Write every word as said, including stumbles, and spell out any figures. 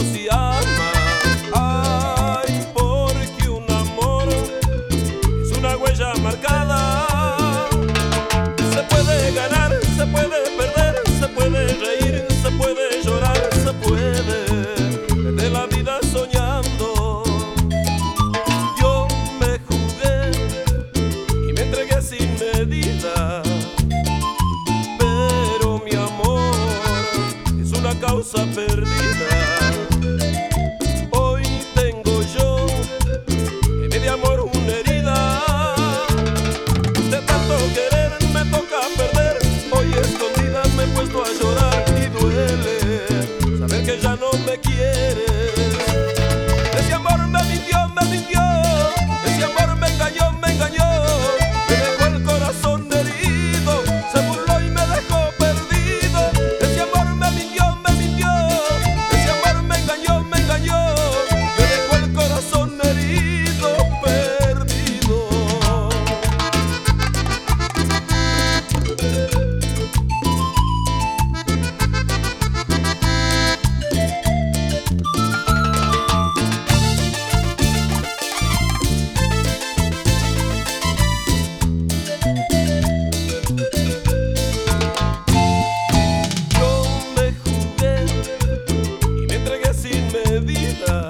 si ama. Ay, porque un amor es una huella marcada. Se puede ganar, se puede perder, se puede reír, se puede llorar, se puede perder la vida soñando. Yo me jugué y me entregué sin medida, pero mi amor es una causa perdida. Hoy tengo yo en mi de amor una herida. De tanto querer me toca perder. Hoy escondida me he puesto a llorar y duele saber que ya no me quieres. Ese amor me mintió, me mintió. Ese amor me engañó, me engañó. Me dejó el corazón herido, se burló y me dejó perdido. Ese amor me mintió, me mintió. Ese amor me engañó, me engañó. Me dejó el corazón herido, perdido. Yo me jugué y me entregué sin medida,